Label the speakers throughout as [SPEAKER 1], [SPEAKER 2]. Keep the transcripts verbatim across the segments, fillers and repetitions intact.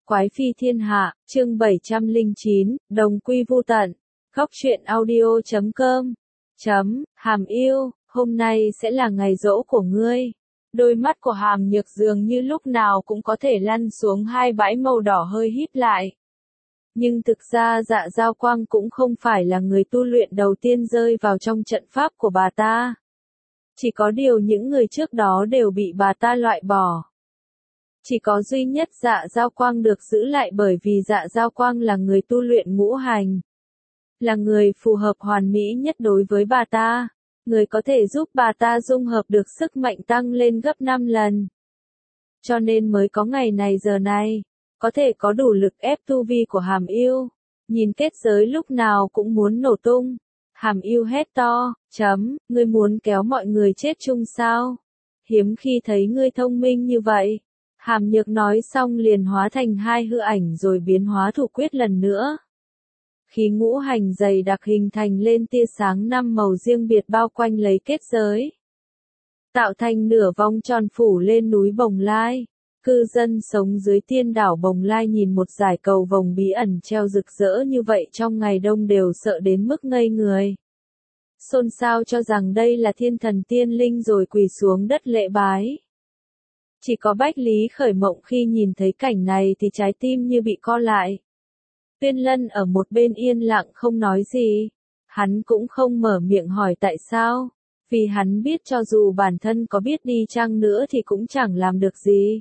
[SPEAKER 1] Quái phi thiên hạ, chương bảy trăm lẻ chín, đồng quy vu tận. Góc truyện audio chấm com. Chấm, Hàm yêu, hôm nay sẽ là ngày giỗ của ngươi. Đôi mắt của Hàm Nhược dường như lúc nào cũng có thể lăn xuống hai bãi màu đỏ hơi híp lại. Nhưng thực ra Dạ Giao Quang cũng không phải là người tu luyện đầu tiên rơi vào trong trận pháp của bà ta. Chỉ có điều những người trước đó đều bị bà ta loại bỏ. Chỉ có duy nhất Dạ Giao Quang được giữ lại bởi vì Dạ Giao Quang là người tu luyện ngũ hành. Là người phù hợp hoàn mỹ nhất đối với bà ta. Người có thể giúp bà ta dung hợp được sức mạnh tăng lên gấp năm lần. Cho nên mới có ngày này giờ này. Có thể có đủ lực ép tu vi của Hàm Yêu. Nhìn kết giới lúc nào cũng muốn nổ tung. Hàm Yêu hét to, chấm, ngươi muốn kéo mọi người chết chung sao? Hiếm khi thấy ngươi thông minh như vậy. Hàm Nhược nói xong liền hóa thành hai hư ảnh rồi biến hóa thủ quyết lần nữa. Khí ngũ hành dày đặc hình thành lên tia sáng năm màu riêng biệt bao quanh lấy kết giới. Tạo thành nửa vòng tròn phủ lên núi Bồng Lai. Cư dân sống dưới tiên đảo Bồng Lai nhìn một dải cầu vồng bí ẩn treo rực rỡ như vậy trong ngày đông đều sợ đến mức ngây người. Xôn xao cho rằng đây là thiên thần tiên linh rồi quỳ xuống đất lễ bái. Chỉ có Bách Lý Khởi Mộng khi nhìn thấy cảnh này thì trái tim như bị co lại. Tuyên Lân ở một bên yên lặng không nói gì. Hắn cũng không mở miệng hỏi tại sao. Vì hắn biết cho dù bản thân có biết đi chăng nữa thì cũng chẳng làm được gì.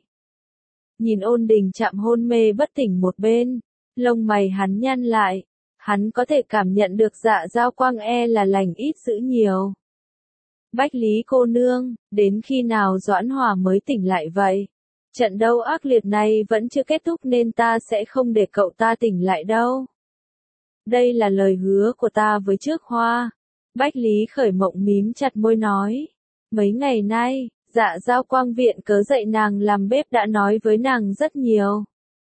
[SPEAKER 1] Nhìn Ôn Đình chạm hôn mê bất tỉnh một bên. Lông mày hắn nhăn lại. Hắn có thể cảm nhận được Dạ Giao Quang e là lành ít dữ nhiều. Bách Lý cô nương, đến khi nào Doãn Hòa mới tỉnh lại vậy? Trận đấu ác liệt này vẫn chưa kết thúc nên ta sẽ không để cậu ta tỉnh lại đâu. Đây là lời hứa của ta với Trước Hoa. Bách Lý Khởi Mộng mím chặt môi nói. Mấy ngày nay, Dạ Giao Quang viện cớ dạy nàng làm bếp đã nói với nàng rất nhiều.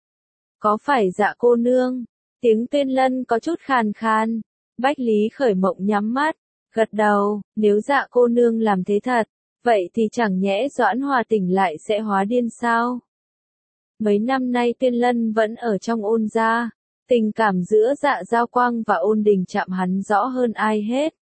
[SPEAKER 1] Có phải Dạ cô nương? Tiếng Tuyên Lân có chút khàn khàn. Bách Lý Khởi Mộng nhắm mắt. Gật đầu, nếu Dạ cô nương làm thế thật, vậy thì chẳng nhẽ Doãn Hòa tỉnh lại sẽ hóa điên sao? Mấy năm nay Tuyên Lân vẫn ở trong Ôn gia, tình cảm giữa Dạ Giao Quang và Ôn Đình chạm hắn rõ hơn ai hết.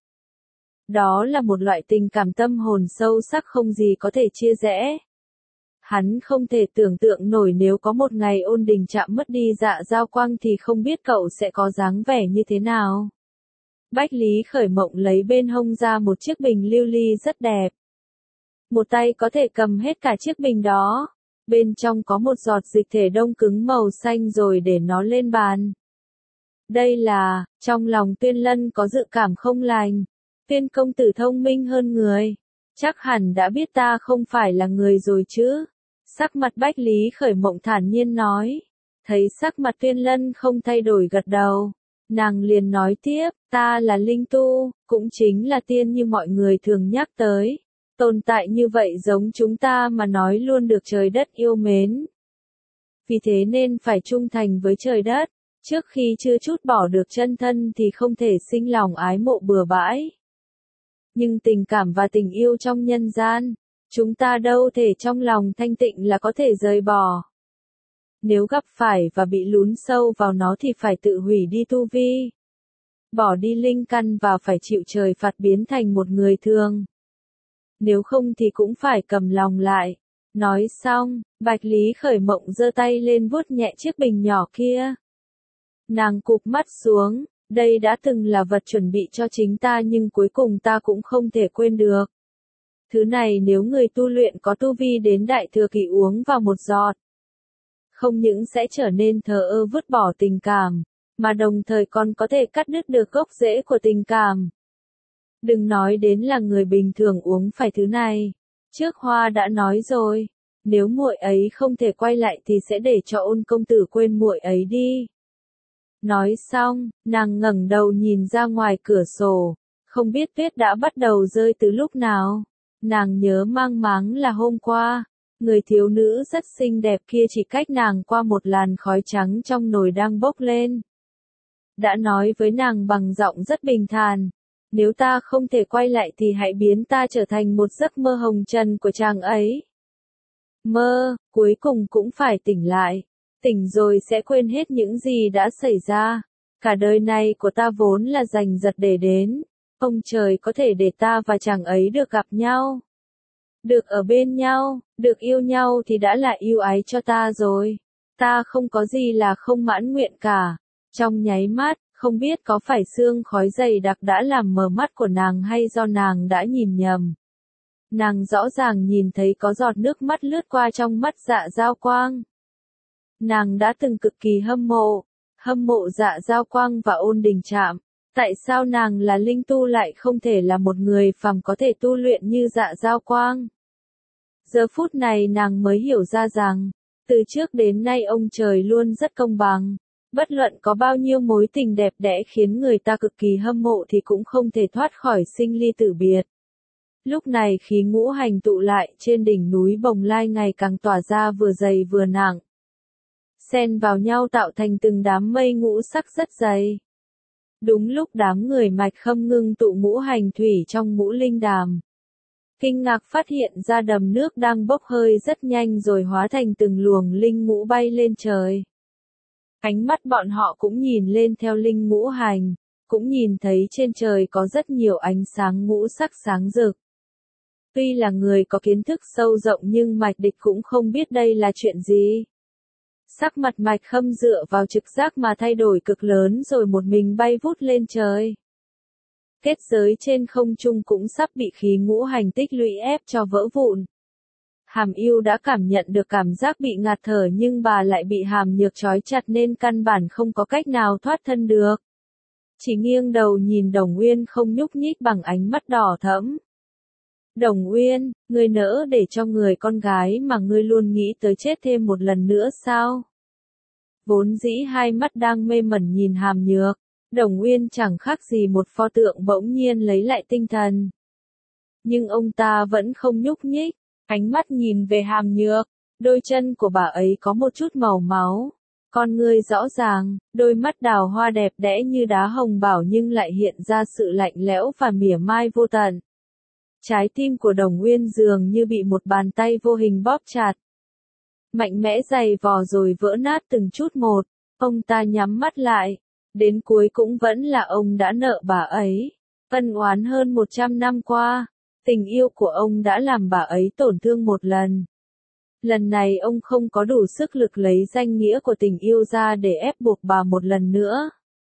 [SPEAKER 1] Đó là một loại tình cảm tâm hồn sâu sắc không gì có thể chia rẽ. Hắn không thể tưởng tượng nổi nếu có một ngày Ôn Đình chạm mất đi Dạ Giao Quang thì không biết cậu sẽ có dáng vẻ như thế nào. Bách Lý Khởi Mộng lấy bên hông ra một chiếc bình lưu ly rất đẹp. Một tay có thể cầm hết cả chiếc bình đó. Bên trong có một giọt dịch thể đông cứng màu xanh rồi để nó lên bàn. Đây là, trong lòng Tuyên Lân có dự cảm không lành. Tuyên công tử thông minh hơn người. Chắc hẳn đã biết ta không phải là người rồi chứ. Sắc mặt Bách Lý Khởi Mộng thản nhiên nói. Thấy sắc mặt Tuyên Lân không thay đổi gật đầu. Nàng liền nói tiếp, ta là linh tu, cũng chính là tiên như mọi người thường nhắc tới. Tồn tại như vậy giống chúng ta mà nói luôn được trời đất yêu mến. Vì thế nên phải trung thành với trời đất, trước khi chưa chút bỏ được chân thân thì không thể sinh lòng ái mộ bừa bãi. Nhưng tình cảm và tình yêu trong nhân gian, chúng ta đâu thể trong lòng thanh tịnh là có thể rời bỏ. Nếu gặp phải và bị lún sâu vào nó thì phải tự hủy đi tu vi. Bỏ đi linh căn và phải chịu trời phạt biến thành một người thường. Nếu không thì cũng phải cầm lòng lại. Nói xong, Bạch Lý Khởi Mộng giơ tay lên vuốt nhẹ chiếc bình nhỏ kia. Nàng cụp mắt xuống, đây đã từng là vật chuẩn bị cho chính ta nhưng cuối cùng ta cũng không thể quên được. Thứ này nếu người tu luyện có tu vi đến đại thừa kỳ uống vào một giọt. Không những sẽ trở nên thờ ơ vứt bỏ tình cảm, mà đồng thời còn có thể cắt đứt được gốc rễ của tình cảm. Đừng nói đến là người bình thường uống phải thứ này. Trước Hoa đã nói rồi, nếu muội ấy không thể quay lại thì sẽ để cho Ôn công tử quên muội ấy đi. Nói xong, nàng ngẩng đầu nhìn ra ngoài cửa sổ, không biết tuyết đã bắt đầu rơi từ lúc nào. Nàng nhớ mang máng là hôm qua. Người thiếu nữ rất xinh đẹp kia chỉ cách nàng qua một làn khói trắng trong nồi đang bốc lên. Đã nói với nàng bằng giọng rất bình thản, nếu ta không thể quay lại thì hãy biến ta trở thành một giấc mơ hồng trần của chàng ấy. Mơ, cuối cùng cũng phải tỉnh lại. Tỉnh rồi sẽ quên hết những gì đã xảy ra. Cả đời này của ta vốn là giành giật để đến. Ông trời có thể để ta và chàng ấy được gặp nhau. Được ở bên nhau, được yêu nhau thì đã là yêu ái cho ta rồi. Ta không có gì là không mãn nguyện cả. Trong nháy mắt, không biết có phải sương khói dày đặc đã làm mờ mắt của nàng hay do nàng đã nhìn nhầm. Nàng rõ ràng nhìn thấy có giọt nước mắt lướt qua trong mắt Dạ Giao Quang. Nàng đã từng cực kỳ hâm mộ, hâm mộ Dạ Giao Quang và Ôn Đình Trạm. Tại sao nàng là linh tu lại không thể là một người phàm có thể tu luyện như Dạ Giao Quang? Giờ phút này nàng mới hiểu ra rằng, từ trước đến nay ông trời luôn rất công bằng. Bất luận có bao nhiêu mối tình đẹp đẽ khiến người ta cực kỳ hâm mộ thì cũng không thể thoát khỏi sinh ly tử biệt. Lúc này khí ngũ hành tụ lại trên đỉnh núi Bồng Lai ngày càng tỏa ra vừa dày vừa nặng. Xen vào nhau tạo thành từng đám mây ngũ sắc rất dày. Đúng lúc đám người Mạch Khâm ngưng tụ ngũ hành thủy trong ngũ linh đàm. Kinh ngạc phát hiện ra đầm nước đang bốc hơi rất nhanh rồi hóa thành từng luồng linh ngũ bay lên trời. Ánh mắt bọn họ cũng nhìn lên theo linh ngũ hành, cũng nhìn thấy trên trời có rất nhiều ánh sáng ngũ sắc sáng rực. Tuy là người có kiến thức sâu rộng nhưng Mạch Địch cũng không biết đây là chuyện gì. Sắc mặt Mạch Khâm dựa vào trực giác mà thay đổi cực lớn rồi một mình bay vút lên trời. Kết giới trên không trung cũng sắp bị khí ngũ hành tích lũy ép cho vỡ vụn. Hàm Yêu đã cảm nhận được cảm giác bị ngạt thở nhưng bà lại bị Hàm Nhược trói chặt nên căn bản không có cách nào thoát thân được. Chỉ nghiêng đầu nhìn Đồng Uyên không nhúc nhích bằng ánh mắt đỏ thẫm. Đồng Uyên, ngươi nỡ để cho người con gái mà ngươi luôn nghĩ tới chết thêm một lần nữa sao? Vốn dĩ hai mắt đang mê mẩn nhìn Hàm Nhược, Đồng Uyên chẳng khác gì một pho tượng bỗng nhiên lấy lại tinh thần. Nhưng ông ta vẫn không nhúc nhích, ánh mắt nhìn về Hàm Nhược, đôi chân của bà ấy có một chút màu máu. Con ngươi rõ ràng, đôi mắt đào hoa đẹp đẽ như đá hồng bảo nhưng lại hiện ra sự lạnh lẽo và mỉa mai vô tận. Trái tim của Đồng Uyên dường như bị một bàn tay vô hình bóp chặt. Mạnh mẽ dày vò rồi vỡ nát từng chút một, ông ta nhắm mắt lại. Đến cuối cũng vẫn là ông đã nợ bà ấy. Ân oán hơn một trăm năm qua, tình yêu của ông đã làm bà ấy tổn thương một lần. Lần này ông không có đủ sức lực lấy danh nghĩa của tình yêu ra để ép buộc bà một lần nữa.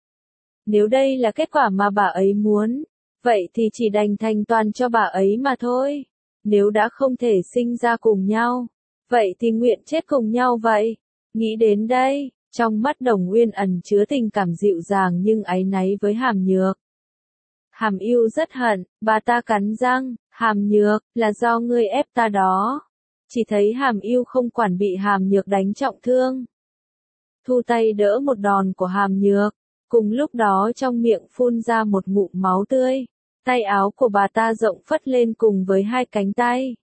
[SPEAKER 1] Nếu đây là kết quả mà bà ấy muốn, vậy thì chỉ đành thành toàn cho bà ấy mà thôi. Nếu đã không thể sinh ra cùng nhau, vậy thì nguyện chết cùng nhau vậy. Nghĩ đến đây, trong mắt Đồng Uyên ẩn chứa tình cảm dịu dàng nhưng áy náy với Hàm Nhược. Hàm Yêu rất hận, bà ta cắn răng, Hàm Nhược, là do ngươi ép ta đó. Chỉ thấy Hàm Yêu không quản bị Hàm Nhược đánh trọng thương. Thu tay đỡ một đòn của Hàm Nhược, cùng lúc đó trong miệng phun ra một ngụm máu tươi. Tay áo của bà ta rộng phất lên cùng với hai cánh tay.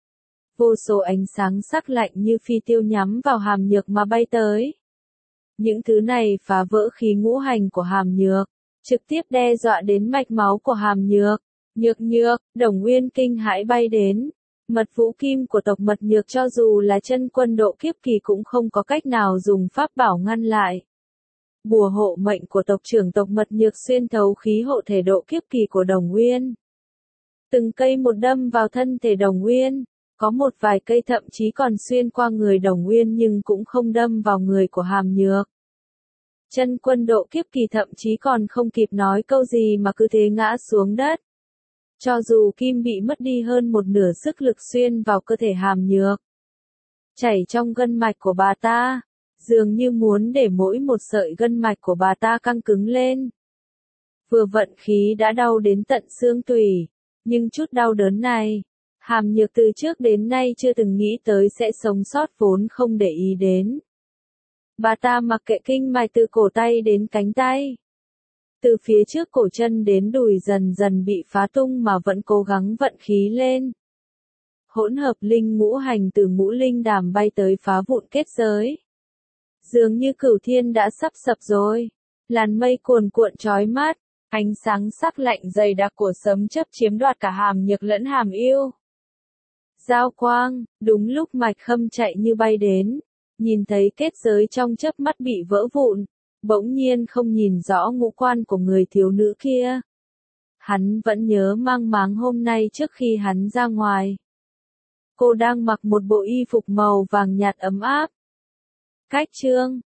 [SPEAKER 1] Vô số ánh sáng sắc lạnh như phi tiêu nhắm vào Hàm Nhược mà bay tới. Những thứ này phá vỡ khí ngũ hành của Hàm Nhược, trực tiếp đe dọa đến mạch máu của Hàm Nhược. Nhược nhược, Đồng Uyên kinh hãi bay đến. Mật vũ kim của tộc Mật Nhược cho dù là chân quân độ kiếp kỳ cũng không có cách nào dùng pháp bảo ngăn lại. Bùa hộ mệnh của tộc trưởng tộc Mật Nhược xuyên thấu khí hộ thể độ kiếp kỳ của Đồng Uyên. Từng cây một đâm vào thân thể Đồng Uyên, có một vài cây thậm chí còn xuyên qua người Đồng Uyên nhưng cũng không đâm vào người của Hàm Nhược. Chân quân độ kiếp kỳ thậm chí còn không kịp nói câu gì mà cứ thế ngã xuống đất. Cho dù kim bị mất đi hơn một nửa sức lực xuyên vào cơ thể Hàm Nhược, chảy trong gân mạch của bà ta, dường như muốn để mỗi một sợi gân mạch của bà ta căng cứng lên. Vừa vận khí đã đau đến tận xương tủy, nhưng chút đau đớn này, Hàm Nhược từ trước đến nay chưa từng nghĩ tới sẽ sống sót vốn không để ý đến. Bà ta mặc kệ kinh mạch từ cổ tay đến cánh tay. Từ phía trước cổ chân đến đùi dần dần bị phá tung mà vẫn cố gắng vận khí lên. Hỗn hợp linh ngũ hành từ ngũ linh đàm bay tới phá vụn kết giới. Dường như cửu thiên đã sắp sập rồi. Làn mây cuồn cuộn chói mắt, ánh sáng sắc lạnh dày đặc của sấm chớp chiếm đoạt cả Hàm Nhược lẫn Hàm Yêu. Giao Quang, đúng lúc Mạch Khâm chạy như bay đến. nhìn thấy kết giới trong chớp mắt bị vỡ vụn, bỗng nhiên không nhìn rõ ngũ quan của người thiếu nữ kia. Hắn vẫn nhớ mang máng hôm nay trước khi hắn ra ngoài. Cô đang mặc một bộ y phục màu vàng nhạt ấm áp. Cách chương